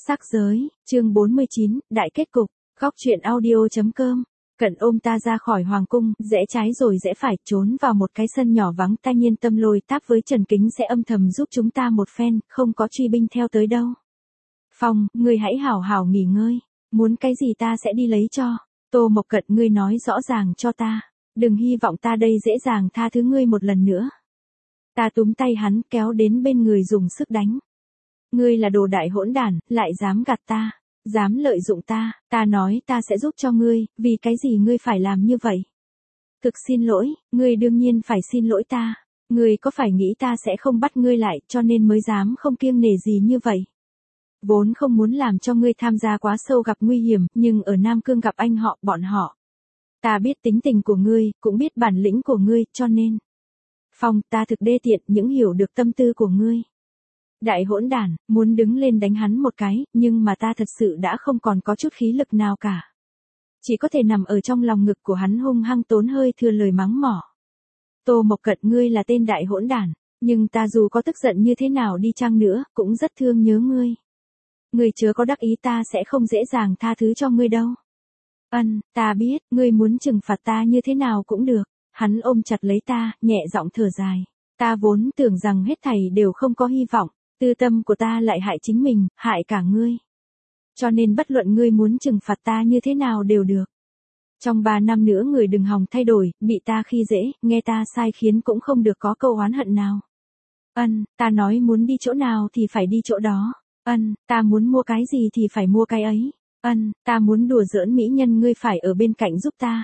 Sắc giới, chương 49, đại kết cục, góc truyện audio.com. Cận ôm ta ra khỏi hoàng cung, rẽ trái rồi rẽ phải, trốn vào một cái sân nhỏ vắng tai nhiên tâm lôi táp với Trần Kính sẽ âm thầm giúp chúng ta một phen, không có truy binh theo tới đâu. Phong, ngươi hãy hảo hảo nghỉ ngơi, muốn cái gì ta sẽ đi lấy cho. Tô Mộc Cận, ngươi nói rõ ràng cho ta, đừng hy vọng ta đây dễ dàng tha thứ ngươi một lần nữa. Ta túm tay hắn kéo đến bên người dùng sức đánh. Ngươi là đồ đại hỗn đản, lại dám gạt ta, dám lợi dụng ta nói ta sẽ giúp cho ngươi, vì cái gì ngươi phải làm như vậy? Thực xin lỗi, ngươi đương nhiên phải xin lỗi ta, ngươi có phải nghĩ ta sẽ không bắt ngươi lại cho nên mới dám không kiêng nể gì như vậy? Vốn không muốn làm cho ngươi tham gia quá sâu gặp nguy hiểm, nhưng ở Nam Cương gặp anh họ, bọn họ. Ta biết tính tình của ngươi, cũng biết bản lĩnh của ngươi, cho nên. Phong, ta thực đê tiện, những hiểu được tâm tư của ngươi. Đại hỗn đản, muốn đứng lên đánh hắn một cái, nhưng mà ta thật sự đã không còn có chút khí lực nào cả. Chỉ có thể nằm ở trong lòng ngực của hắn hung hăng tốn hơi thừa lời mắng mỏ. Tô Mộc Cận, ngươi là tên đại hỗn đản, nhưng ta dù có tức giận như thế nào đi chăng nữa, cũng rất thương nhớ ngươi. Ngươi chớ có đắc ý, ta sẽ không dễ dàng tha thứ cho ngươi đâu. Ta biết, ngươi muốn trừng phạt ta như thế nào cũng được. Hắn ôm chặt lấy ta, nhẹ giọng thở dài. Ta vốn tưởng rằng hết thảy đều không có hy vọng. Tư tâm của ta lại hại chính mình, hại cả ngươi. Cho nên bất luận ngươi muốn trừng phạt ta như thế nào đều được. Trong 3 năm nữa người đừng hòng thay đổi, bị ta khi dễ, nghe ta sai khiến cũng không được có câu oán hận nào. Ta nói muốn đi chỗ nào thì phải đi chỗ đó. Ta muốn mua cái gì thì phải mua cái ấy. Ta muốn đùa giỡn mỹ nhân, ngươi phải ở bên cạnh giúp ta.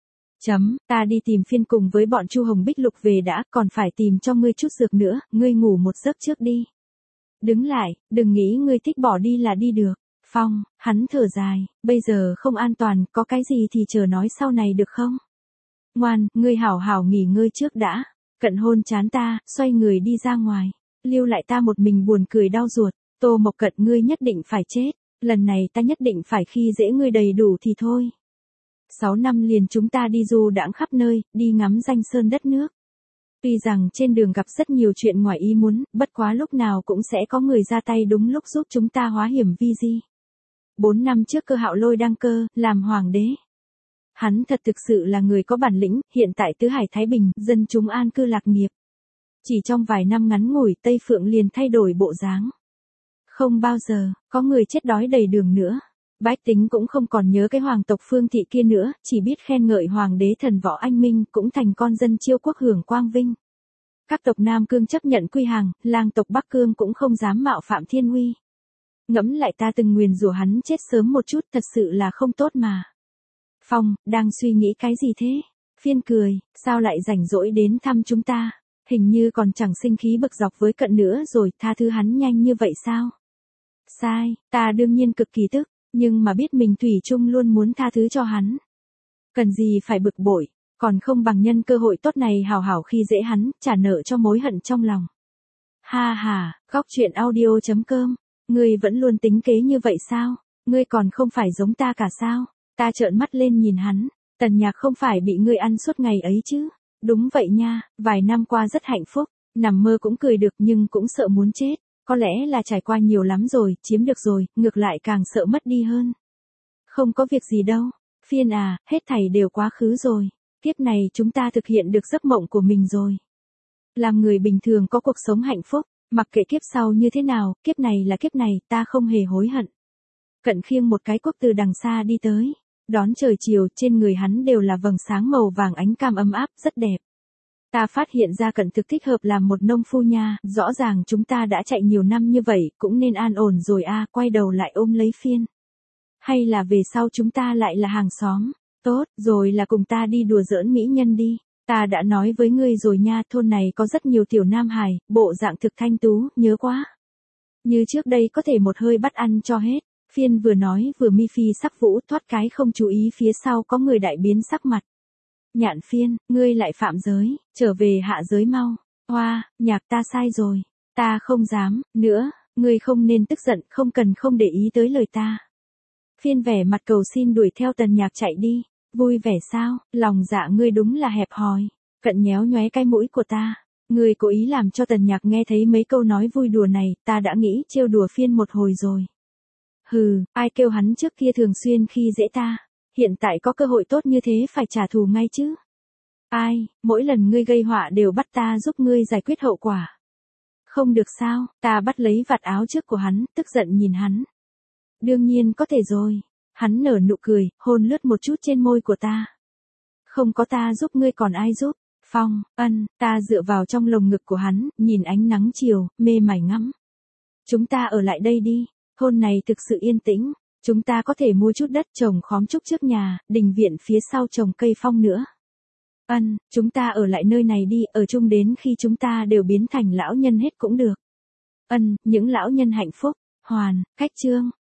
Ta đi tìm Phiên cùng với bọn Chu Hồng Bích Lục về đã, còn phải tìm cho ngươi chút dược nữa, ngươi ngủ một giấc trước đi. Đứng lại, đừng nghĩ ngươi thích bỏ đi là đi được. Phong, hắn thở dài, bây giờ không an toàn, có cái gì thì chờ nói sau này được không? Ngoan, ngươi hảo hảo nghỉ ngơi trước đã. Cận hôn chán ta, xoay người đi ra ngoài. Lưu lại ta một mình buồn cười đau ruột. Tô Mộc Cận, ngươi nhất định phải chết. Lần này ta nhất định phải khi dễ ngươi đầy đủ thì thôi. 6 năm liền chúng ta đi du đãng khắp nơi, đi ngắm danh sơn đất nước. Tuy rằng trên đường gặp rất nhiều chuyện ngoài ý muốn, bất quá lúc nào cũng sẽ có người ra tay đúng lúc giúp chúng ta hóa hiểm vi di. 4 năm trước Cơ Hạo Lôi đăng cơ, làm hoàng đế. Hắn thật thực sự là người có bản lĩnh, hiện tại tứ hải Thái Bình, dân chúng an cư lạc nghiệp. Chỉ trong vài năm ngắn ngủi, Tây Phượng liền thay đổi bộ dáng. Không bao giờ, có người chết đói đầy đường nữa. Bách tính cũng không còn nhớ cái hoàng tộc Phương Thị kia nữa, chỉ biết khen ngợi hoàng đế thần võ anh minh, cũng thành con dân chiêu quốc hưởng quang vinh. Các tộc Nam Cương chấp nhận quy hàng, lang tộc Bắc Cương cũng không dám mạo phạm thiên uy. Ngẫm lại ta từng nguyền rủa hắn chết sớm một chút, thật sự là không tốt mà. Phong, đang suy nghĩ cái gì thế? Phiên cười, sao lại rảnh rỗi đến thăm chúng ta? Hình như còn chẳng sinh khí bực dọc với Cận nữa rồi, tha thứ hắn nhanh như vậy sao? Sai, ta đương nhiên cực kỳ tức, nhưng mà biết mình thủy chung luôn muốn tha thứ cho hắn. Cần gì phải bực bội, còn không bằng nhân cơ hội tốt này hào hảo khi dễ hắn, trả nợ cho mối hận trong lòng. Ha ha, góc truyện audio.com, ngươi vẫn luôn tính kế như vậy sao? Ngươi còn không phải giống ta cả sao? Ta trợn mắt lên nhìn hắn, Tần Nhạc không phải bị ngươi ăn suốt ngày ấy chứ? Đúng vậy nha, vài năm qua rất hạnh phúc, nằm mơ cũng cười được nhưng cũng sợ muốn chết. Có lẽ là trải qua nhiều lắm rồi, chiếm được rồi, ngược lại càng sợ mất đi hơn. Không có việc gì đâu, Phiên à, hết thảy đều quá khứ rồi. Kiếp này chúng ta thực hiện được giấc mộng của mình rồi. Làm người bình thường có cuộc sống hạnh phúc, mặc kệ kiếp sau như thế nào, kiếp này là kiếp này, ta không hề hối hận. Cận khiêng một cái cuốc từ đằng xa đi tới. Đón trời chiều, trên người hắn đều là vầng sáng màu vàng ánh cam ấm áp, rất đẹp. Ta phát hiện ra Cận thực thích hợp làm một nông phu nha, rõ ràng chúng ta đã chạy nhiều năm như vậy, cũng nên an ổn rồi a. Quay đầu lại ôm lấy Phiên. Hay là về sau chúng ta lại là hàng xóm, tốt, rồi là cùng ta đi đùa giỡn mỹ nhân đi. Ta đã nói với ngươi rồi nha, thôn này có rất nhiều tiểu nam hài, bộ dạng thực thanh tú, nhớ quá. Như trước đây có thể một hơi bắt ăn cho hết. Phiên vừa nói vừa mi phi sắc vũ, thoát cái không chú ý phía sau có người đại biến sắc mặt. Nhạn Phiên, ngươi lại phạm giới, trở về hạ giới mau. Hoa, Nhạc ta sai rồi, ta không dám, nữa, ngươi không nên tức giận, không cần không để ý tới lời ta. Phiên vẻ mặt cầu xin đuổi theo Tần Nhạc chạy đi, vui vẻ sao, lòng dạ ngươi đúng là hẹp hòi. Cận nhéo nhoé cái mũi của ta, ngươi cố ý làm cho Tần Nhạc nghe thấy mấy câu nói vui đùa này, ta đã nghĩ trêu đùa Phiên một hồi rồi. Hừ, ai kêu hắn trước kia thường xuyên khi dễ ta. Hiện tại có cơ hội tốt như thế phải trả thù ngay chứ. Ai, mỗi lần ngươi gây họa đều bắt ta giúp ngươi giải quyết hậu quả. Không được sao, ta bắt lấy vạt áo trước của hắn, tức giận nhìn hắn. Đương nhiên có thể rồi. Hắn nở nụ cười, hôn lướt một chút trên môi của ta. Không có ta giúp ngươi còn ai giúp? Phong, ta dựa vào trong lồng ngực của hắn, nhìn ánh nắng chiều, mê mải ngắm. Chúng ta ở lại đây đi, thôn này thực sự yên tĩnh, chúng ta có thể mua chút đất trồng khóm trúc trước nhà, đình viện phía sau trồng cây phong nữa. Chúng ta ở lại nơi này đi, ở chung đến khi chúng ta đều biến thành lão nhân hết cũng được. Những lão nhân hạnh phúc. Hoàn, khách chương.